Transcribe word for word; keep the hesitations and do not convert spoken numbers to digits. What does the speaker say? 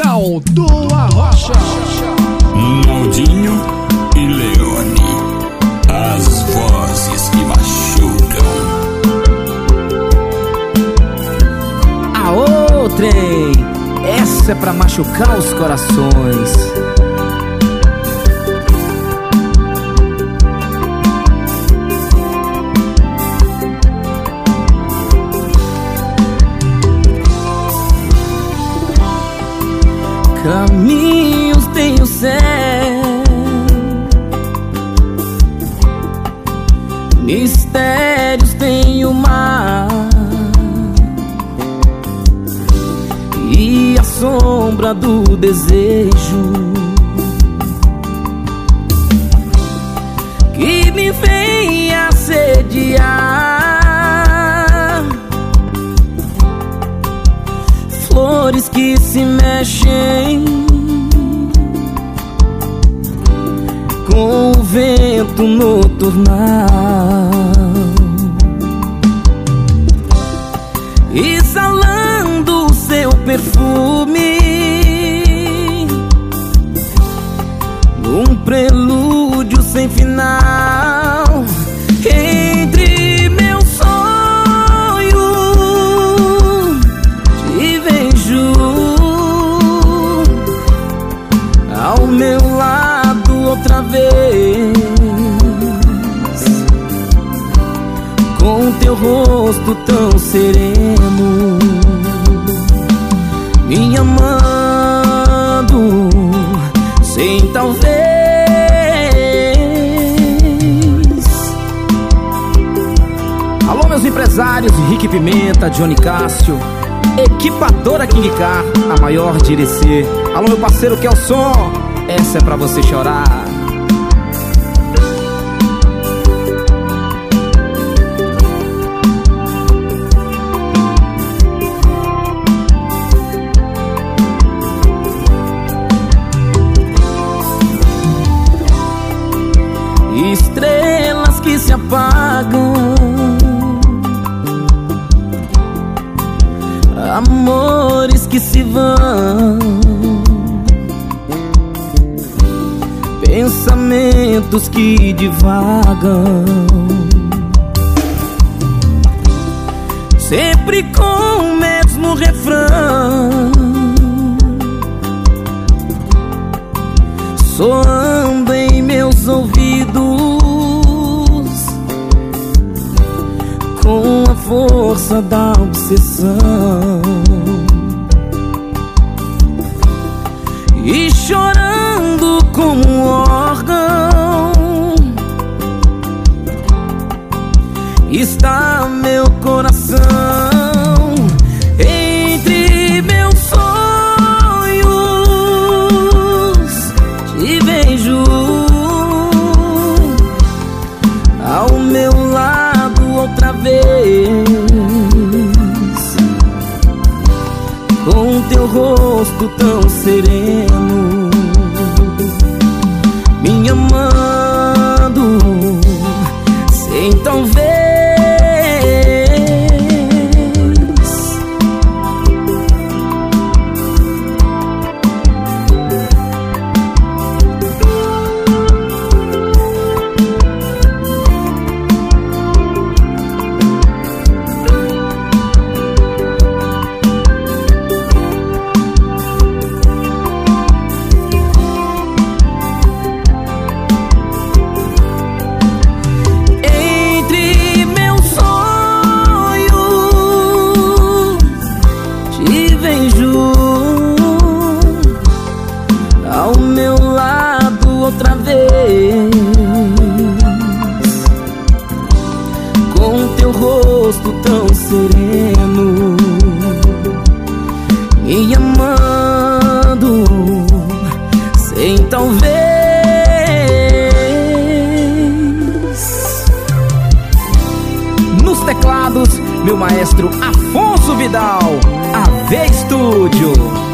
Vidal do Arrocha, Naldinho e Leone, as vozes que machucam. Aô, trem, essa é pra machucar os corações. Caminhos tem o céu, mistérios tem o mar, e a sombra do desejo que me vem assediar. Flores que se mexem com o vento noturnal, exalando o seu perfume, num prelúdio sem final. Entre meu sonho te vejo, ao meu lado outra vez, com teu rosto tão sereno, me amando sem talvez. Alô, meus empresários, Henrique Pimenta, Johnny Cássio, equipadora King Car, a maior de Irecê. Alô, meu parceiro Kelson, essa é pra você chorar. Estrelas que se apagam, amores que se vão, pensamentos que divagam, sempre com o mesmo refrão, soando em meus ouvidos com a força da obsessão, e chorando como um órgão está meu coração. Entre meus sonhos te vejo, ao meu lado outra vez, com teu rosto tão sereno, me amando sem talvez. Ao meu lado outra vez, com teu rosto tão sereno, me amando sem talvez. Nos teclados, meu maestro Afonso Vidal, A V Estúdio.